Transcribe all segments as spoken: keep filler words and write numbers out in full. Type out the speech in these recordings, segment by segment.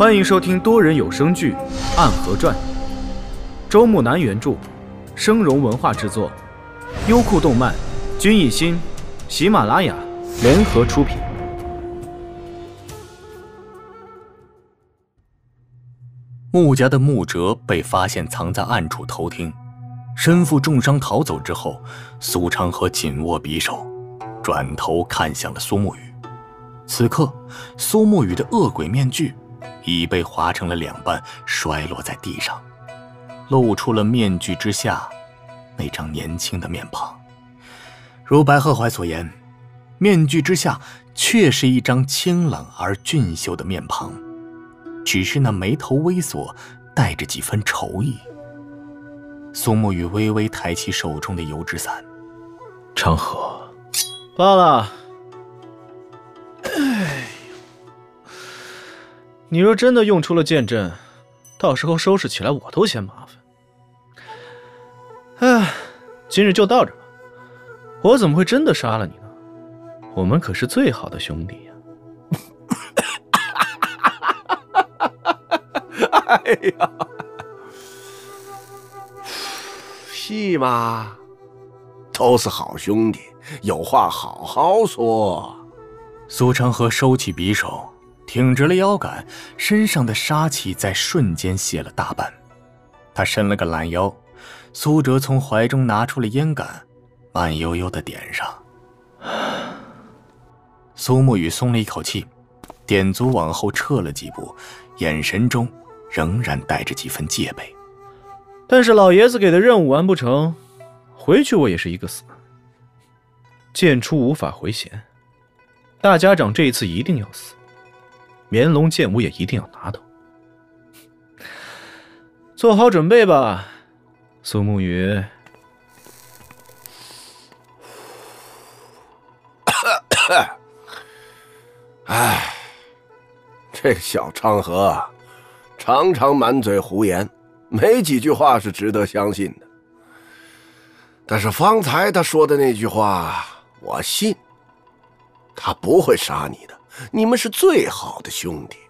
欢迎收听多人有声剧《暗河传》，周木南原著，生荣文化制作，优酷动漫、君艺心、喜马拉雅联合出品。 穆家的穆哲被发现藏在暗处偷听，身负重伤逃走之后，苏长河紧握匕首，转头看向了苏沐雨。此刻，苏沐雨的恶鬼面具已被划成了两半，摔落在地上，露出了面具之下那张年轻的面庞。如白鹤怀所言，面具之下确是一张清冷而俊秀的面庞，只是那眉头微锁，带着几分愁意。苏沐雨微微抬起手中的油纸伞。 长河，罢了。哎，你若真的用出了剑阵，到时候收拾起来我都嫌麻烦。哎，今日就到这吧。我怎么会真的杀了你呢？我们可是最好的兄弟呀！哎呀，是吗？都是好兄弟，有话好好说。 苏长河收起匕首，挺直了腰杆，身上的杀气在瞬间卸了大半。他伸了个懒腰，苏哲从怀中拿出了烟杆，慢悠悠地点上。苏沐雨松了一口气，点足往后撤了几步，眼神中仍然带着几分戒备。 但是老爷子给的任务完不成，回去我也是一个死。剑出无法回旋，大家长这一次一定要死，绵龙剑舞也一定要拿到。做好准备吧，苏沐雨。 唉，这个小昌河常常满嘴胡言，没几句话是值得相信的。但是方才他说的那句话，我信。他不会杀你的，你们是最好的兄弟。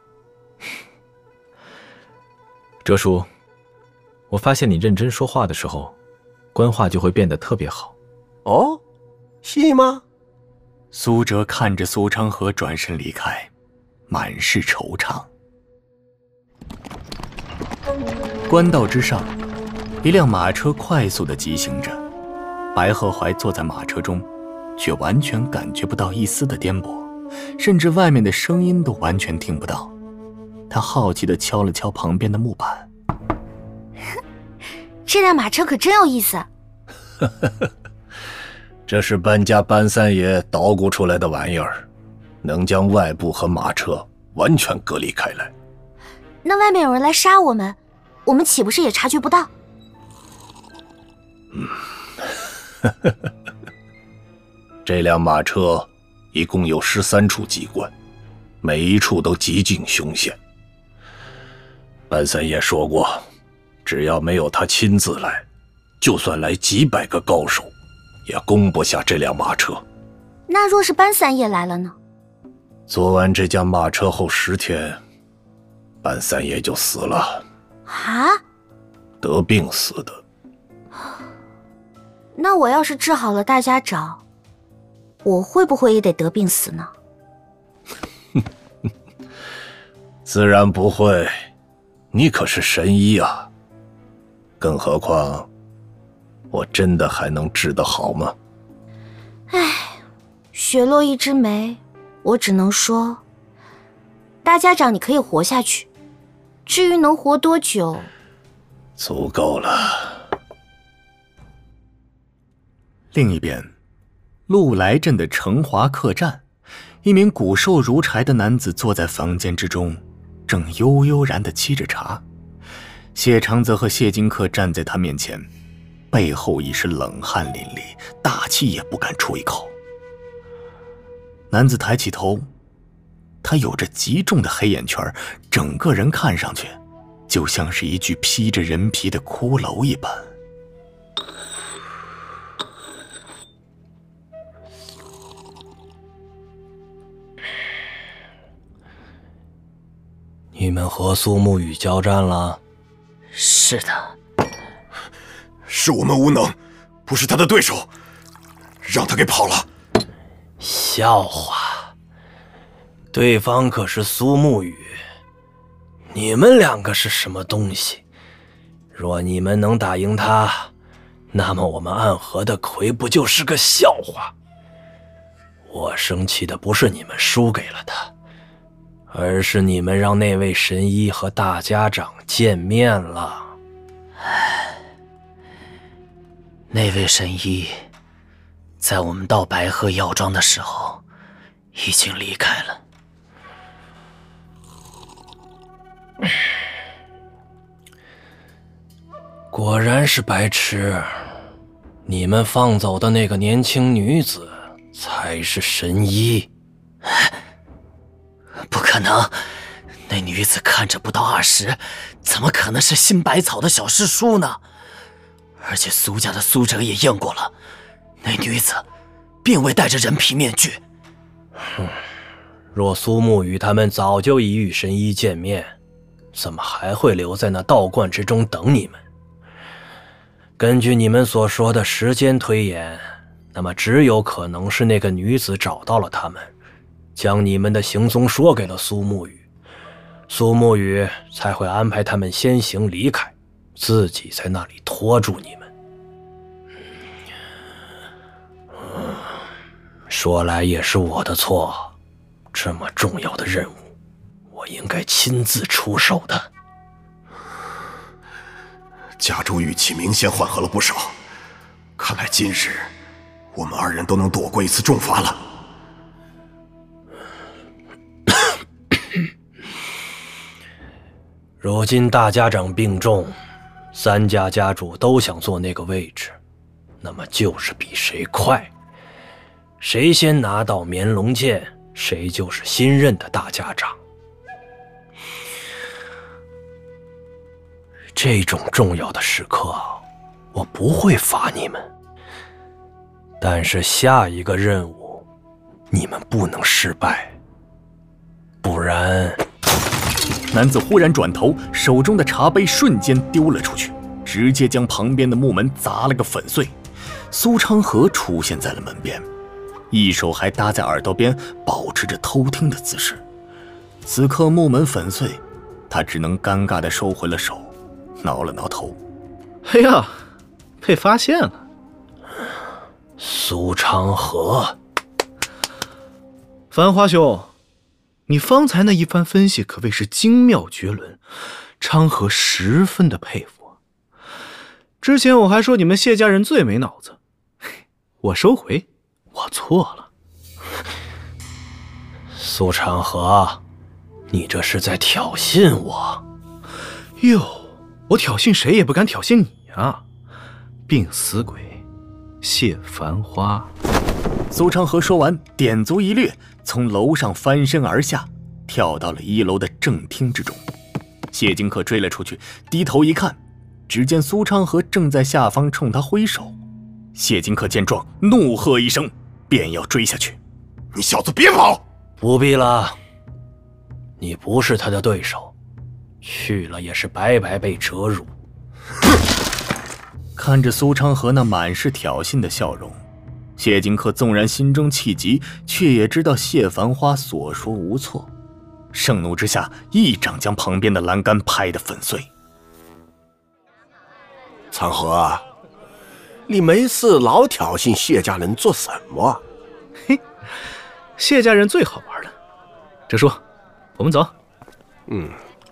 哲叔，我发现你认真说话的时候，官话就会变得特别好。 哦，是吗？ 苏哲看着苏昌河转身离开，满是惆怅。官道之上，一辆马车快速地疾行着，白鹤怀坐在马车中，却完全感觉不到一丝的颠簸，甚至外面的声音都完全听不到。他好奇地敲了敲旁边的木板。 这辆马车可真有意思。 这是搬家搬三爷捣鼓出来的玩意儿，能将外部和马车完全隔离开来。 那外面有人来杀我们，我们岂不是也察觉不到？ 嗯，这辆马车一共有十三处机关，每一处都极尽凶险。班三爷说过，只要没有他亲自来，就算来几百个高手，也攻不下这辆马车。 那若是班三爷来了呢？ 坐完这架马车后十天，班三爷就死了。 啊？ 得病死的。 那我要是治好了大家长，我会不会也得得病死呢？ 自然不会，你可是神医啊。更何况，我真的还能治得好吗？ 唉，雪落一枝梅，我只能说，大家长你可以活下去，至于能活多久， 足够了。 另一边，陆来镇的成华客栈，一名骨瘦如柴的男子坐在房间之中，正悠悠然地沏着茶。谢长泽和谢金克站在他面前，背后已是冷汗淋漓，大气也不敢出一口。男子抬起头，他有着极重的黑眼圈，整个人看上去就像是一具披着人皮的骷髅一般。 你们和苏沐雨交战了？ 是的。 是我们无能，不是他的对手，让他给跑了。 笑话，对方可是苏沐雨，你们两个是什么东西？若你们能打赢他，那么我们暗河的魁不就是个笑话？我生气的不是你们输给了他，而是你们让那位神医和大家长见面了。 唉，那位神医在我们到白鹤药庄的时候已经离开了。 果然是白痴，你们放走的那个年轻女子才是神医。 不可能，那女子看着不到二十，怎么可能是新百草的小师叔呢？而且苏家的苏哲也验过了，那女子并未戴着人皮面具。 哼，若苏沐雨他们早就已与神医见面，怎么还会留在那道观之中等你们？根据你们所说的时间推演，那么只有可能是那个女子找到了他们，将你们的行踪说给了苏沐雨，苏沐雨才会安排他们先行离开，自己在那里拖住你们。嗯，说来也是我的错，这么重要的任务，我应该亲自出手的。 家主语气明显缓和了不少，看来今日我们二人都能躲过一次重罚了。 如今大家长病重，三家家主都想坐那个位置，那么就是比谁快，谁先拿到绵龙剑，谁就是新任的大家长。这种重要的时刻，我不会罚你们，但是下一个任务，你们不能失败，不然…… 男子忽然转头，手中的茶杯瞬间丢了出去，直接将旁边的木门砸了个粉碎。苏昌河出现在了门边，一手还搭在耳朵边，保持着偷听的姿势。此刻木门粉碎，他只能尴尬地收回了手，挠了挠头。 哎呀，被发现了！ 苏昌河， 繁花兄，你方才那一番分析可谓是精妙绝伦，昌河十分的佩服。之前我还说你们谢家人最没脑子，我收回，我错了。 苏昌河，你这是在挑衅我？ 哟，我挑衅谁也不敢挑衅你啊！病死鬼，谢繁花。 苏昌河说完，点足一掠，从楼上翻身而下，跳到了一楼的正厅之中。谢金克追了出去，低头一看，只见苏昌河正在下方冲他挥手。谢金克见状，怒喝一声，便要追下去。 你小子别跑！ 不必了，你不是他的对手，去了也是白白被折辱。 看着苏昌河那满是挑衅的笑容，谢金克纵然心中气急，却也知道谢繁花所说无错。盛怒之下，一掌将旁边的栏杆拍得粉碎。 苍河，你没事老挑衅谢家人做什么？ 嘿，谢家人最好玩了。哲叔，我们走。 嗯，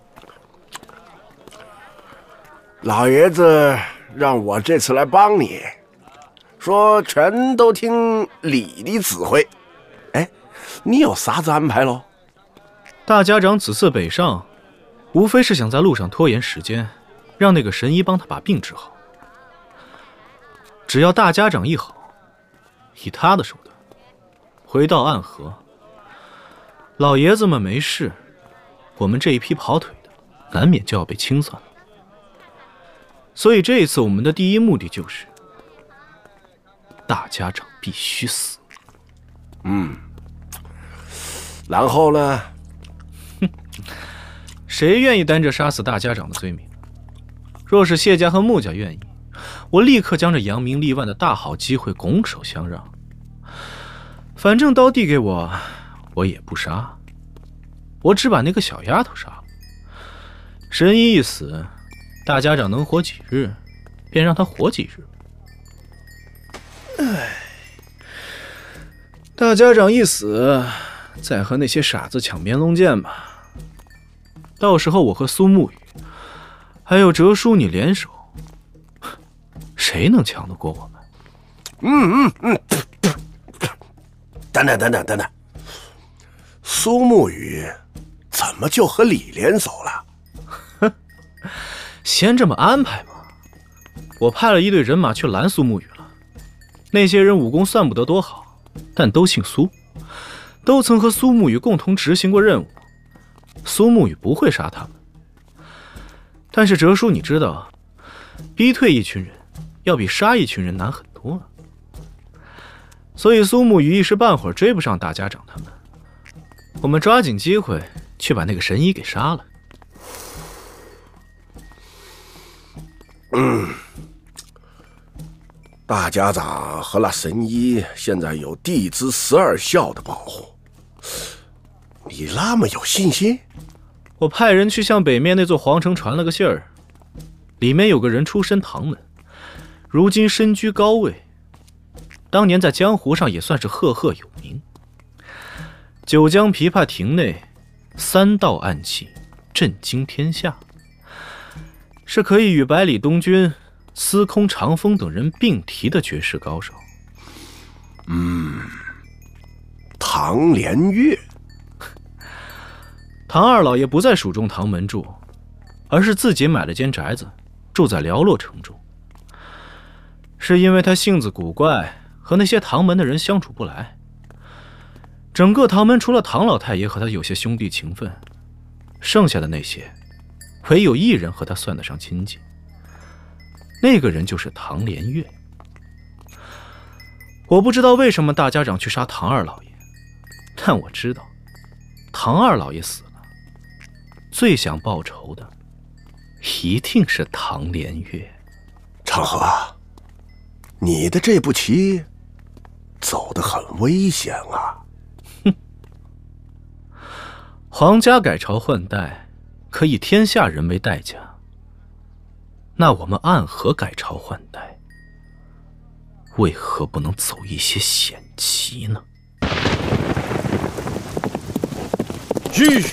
老爷子让我这次来帮你，说全都听李的指挥。哎，你有啥子安排喽？ 大家长此次北上，无非是想在路上拖延时间，让那个神医帮他把病治好。只要大家长一好，以他的手段回到暗河，老爷子们没事，我们这一批跑腿的难免就要被清算了。所以这一次我们的第一目的就是大家长必须死。 嗯，然后呢？ 谁愿意担着杀死大家长的罪名？若是谢家和穆家愿意，我立刻将这扬名立万的大好机会拱手相让。反正刀递给我，我也不杀，我只把那个小丫头杀了。神医一死，大家长能活几日，便让他活几日。唉，大家长一死，再和那些傻子抢绵龙剑吧。到时候我和苏沐雨，还有哲叔你联手，谁能抢得过我们？ 嗯嗯嗯。等等等等等等，苏沐雨怎么就和李联手了？ 哼，先这么安排嘛。我派了一队人马去拦苏沐雨了。那些人武功算不得多好，但都姓苏，都曾和苏沐雨共同执行过任务。苏沐雨不会杀他们。但是哲叔，你知道，逼退一群人要比杀一群人难很多啊。所以苏沐雨一时半会儿追不上大家长他们，我们抓紧机会去把那个神医给杀了。 嗯，大家长和那神医现在有地支十二孝的保护，你那么有信心？ 我派人去向北面那座皇城传了个信儿，里面有个人出身唐门，如今身居高位，当年在江湖上也算是赫赫有名。九江琵琶亭内三道暗器，震惊天下，是可以与百里东君、司空长风等人并提的绝世高手。 嗯，唐连月。 唐二老爷不在蜀中唐门住，而是自己买了间宅子，住在寥落城中。是因为他性子古怪，和那些唐门的人相处不来。整个唐门除了唐老太爷和他有些兄弟情分，剩下的那些，唯有一人和他算得上亲近。那个人就是唐连月。我不知道为什么大家长去杀唐二老爷，但我知道，唐二老爷死了，最想报仇的一定是唐连月。 长河，你的这步棋走得很危险啊！ 哼，皇家改朝换代，可以天下人为代价。那我们暗河改朝换代，为何不能走一些险棋呢？ 嘘！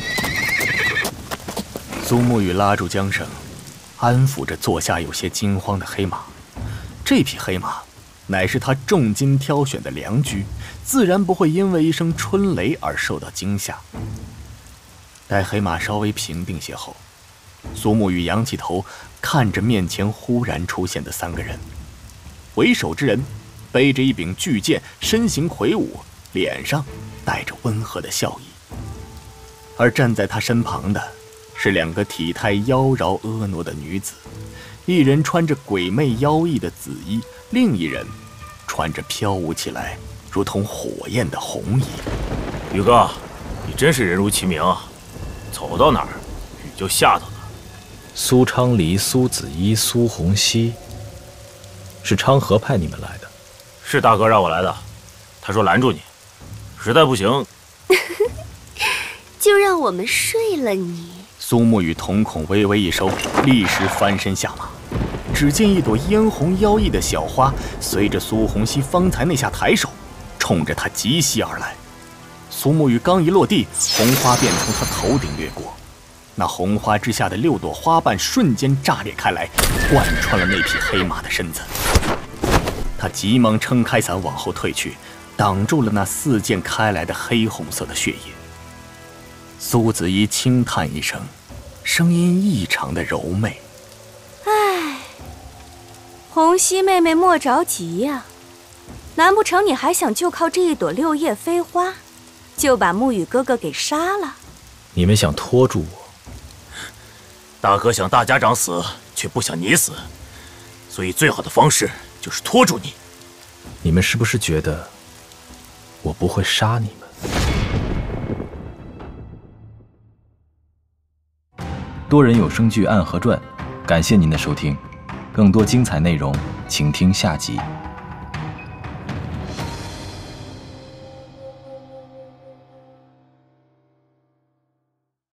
苏沐雨拉住缰绳，安抚着坐下有些惊慌的黑马。这匹黑马乃是他重金挑选的良驹，自然不会因为一声春雷而受到惊吓。待黑马稍微平定些后，苏沐雨仰起头，看着面前忽然出现的三个人。为首之人背着一柄巨剑，身形魁梧，脸上带着温和的笑意。而站在他身旁的是两个体态妖娆婀娜的女子，一人穿着鬼魅妖异的紫衣，另一人穿着飘舞起来如同火焰的红衣。 宇哥，你真是人如其名啊，走到哪儿雨就下到哪儿。 苏昌黎、苏子衣、苏洪熙，是昌河派你们来的？ 是大哥让我来的，他说拦住你，实在不行就让我们睡了你。 苏沐雨瞳孔微微一收，立时翻身下马。只见一朵嫣红妖异的小花随着苏洪熙方才那下抬手，冲着他急袭而来。苏沐雨刚一落地，红花便从他头顶掠过。那红花之下的六朵花瓣瞬间炸裂开来，贯穿了那匹黑马的身子。他急忙撑开伞往后退去，挡住了那四溅开来的黑红色的血液。苏子怡轻叹一声，声音异常的柔媚。 唉，红熙妹妹莫着急呀、啊，难不成你还想就靠这一朵六叶飞花，就把沐雨哥哥给杀了？ 你们想拖住我？ 大哥想大家长死，却不想你死，所以最好的方式就是拖住你。 你们是不是觉得我不会杀你们？ 多人有声剧《暗河传》，感谢您的收听，更多精彩内容，请听下集。